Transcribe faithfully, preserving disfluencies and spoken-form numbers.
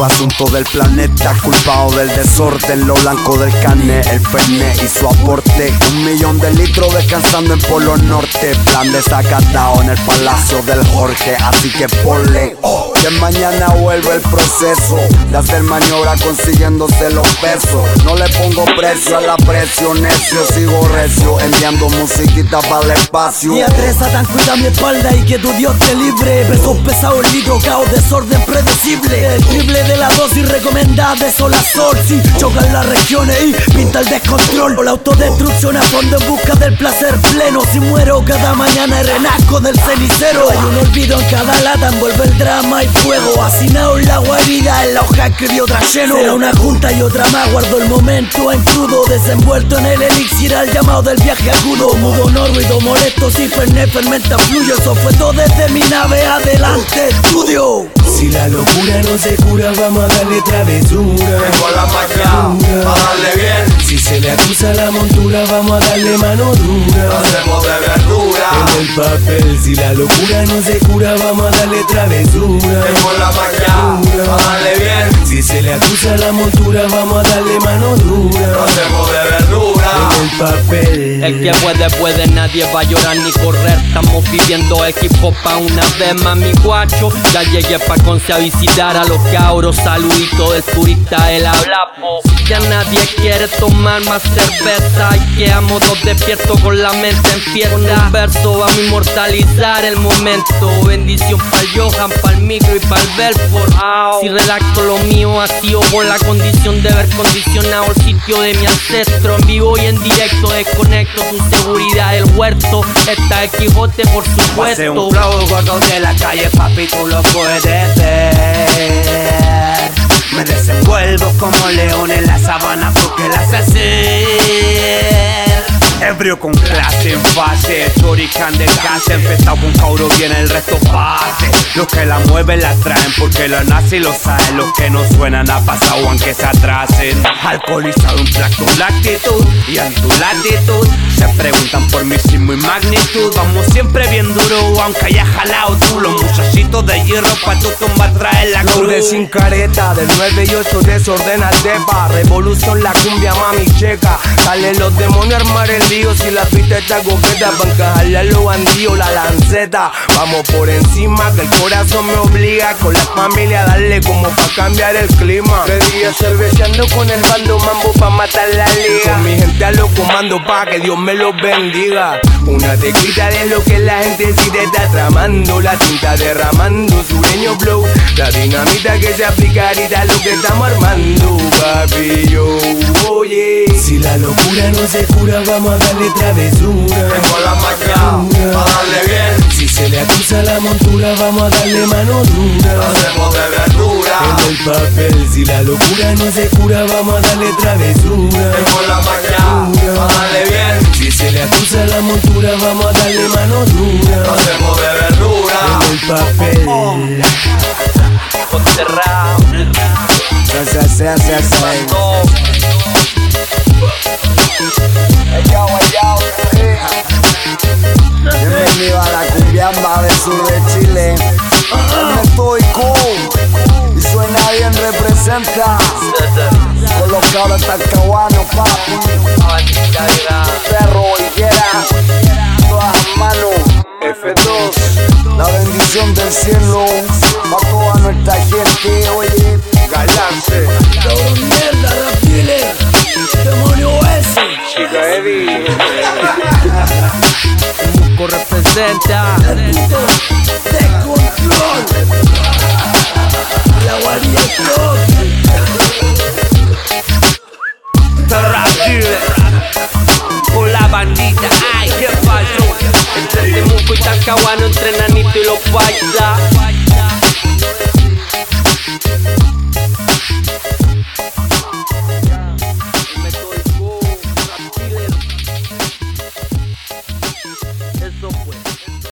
asunto del planeta, culpado del desorden, lo blanco del carne, el pene y su aporte. Un millón de litros descansando en Polo Norte, plan desacatado en el palacio del Jorge. Así que ponle que mañana vuelve el proceso de hacer maniobra consiguiéndose los pesos. No le pongo precio a la presión, necio, sigo recio, enviando musiquita para el espacio. Y a tres Satán cuida mi espalda y que tu Dios te libre. Pesos pesados, el litro, caos, desorden predecible. El triple de la dosis recomendada de sol a sol. Si chocan las regiones y pinta el descontrol, o la autodestrucción a fondo en busca del placer pleno. Si muero cada mañana y renazco del cenicero. Hay un olvido en cada lata, envuelve el drama y fuego. Hacinado en la guarida, en la hoja escribió otra lleno. Será una junta y otra más, guardo el momento en crudo. Desenvuelto en el elixir al llamado del viaje agudo. Mudo, no ruido molesto, si fernet, fermenta, fluyo. Eso fue todo desde mi nave, adelante, estudio. Si la locura no se cura, vamos a darle travesura. Tengo la magia, a darle bien. Si se le acusa la montura, vamos a darle mano dura. Lo hacemos de verdura. En el papel, si la locura no se cura, vamos a darle travesura. Tengo la magia, a darle bien. Si se le acusa la montura, vamos a darle mano dura. Lo hacemos de verdura. En el papel. El que puede, puede, nadie va a llorar ni correr. Estamos viviendo el hip hop pa' una vez más, mi guacho. Ya llegué pa' Conce a visitar a los cabros. Saludito del turista del hablapo. Si ya nadie quiere tomar más cerveza y quedamos dos despiertos con la mente en fiesta. Con un verso vamos a inmortalizar el momento. Bendición pa'l Johan, pa'l micro y pa'l Belfort. Si redacto lo mío ha sido por la condición de haber condicionado el sitio de mi ancestro. En vivo y en directo desconecto tu seguridad del huerto. Está el Quijote por supuesto. Hace un flow gordo de la calle, papi, tú lo puedes ver. Me desenvuelvo como león en la sabana porque la sé hacer. Ebrio con clase en fase, Chorican de casa. Empezado con cauro, viene el resto pase. Los que la mueven la traen porque la nace y lo saben. Los que no suenan a pasado aunque se atrasen. Alcoholizado en plato, lactitud y en tu latitud. Se preguntan por mi sismo y magnitud. Vamos siempre bien duro aunque haya jalado tú. Los muchachitos de hierro pa' tu tumba traen la cruz. De sin careta, del nueve y ocho desordena el depa. Revolución la cumbia mami checa. Dale los demonios a armar el lío. Si la pista está coqueta, pa' encajarle a los bandidos la lanceta. Vamos por encima que el corazón me obliga. Con la familia darle como pa' cambiar el clima. De día cerveceando con el bando mambo pa' matar la liga. Con mi gente a los comandos pa' que Dios me los bendiga. Una tequita de lo que la gente sí te está tramando. La tinta derramando, sureño flow. La dinamita que se aplica ahorita lo que estamos armando. Papi, yo, oye. Si la locura no se cura, vamos a darle travesura. Tengo la magia, a darle bien. Si se le acusa la montura, vamos a darle mano dura. Lo hacemos de verdura. En el papel, si la locura no se cura, vamos a darle travesura. Tengo la magia, a darle bien. Si se le acusa la montura, vamos a darle mano dura. Lo hacemos de verdura. En el papel. Cerrado. Se, se, se, se, se. Bienvenido a la cumbiamba del sur de Chile. Estoy cool y suena bien, representa. Con los cabros talcahuanos, papi. Perro, higuera, todas las manos. F dos. La bendición del cielo pa' toda nuestra gente, oye. Galance. Cabrón mierda, rapile. Demonio ese. Chica Eddie. Musco representa. De control. La guardia Con la bandita, ay, qué pasó. Entre Temuco y Talcahuano, entre Nanito y los Pais.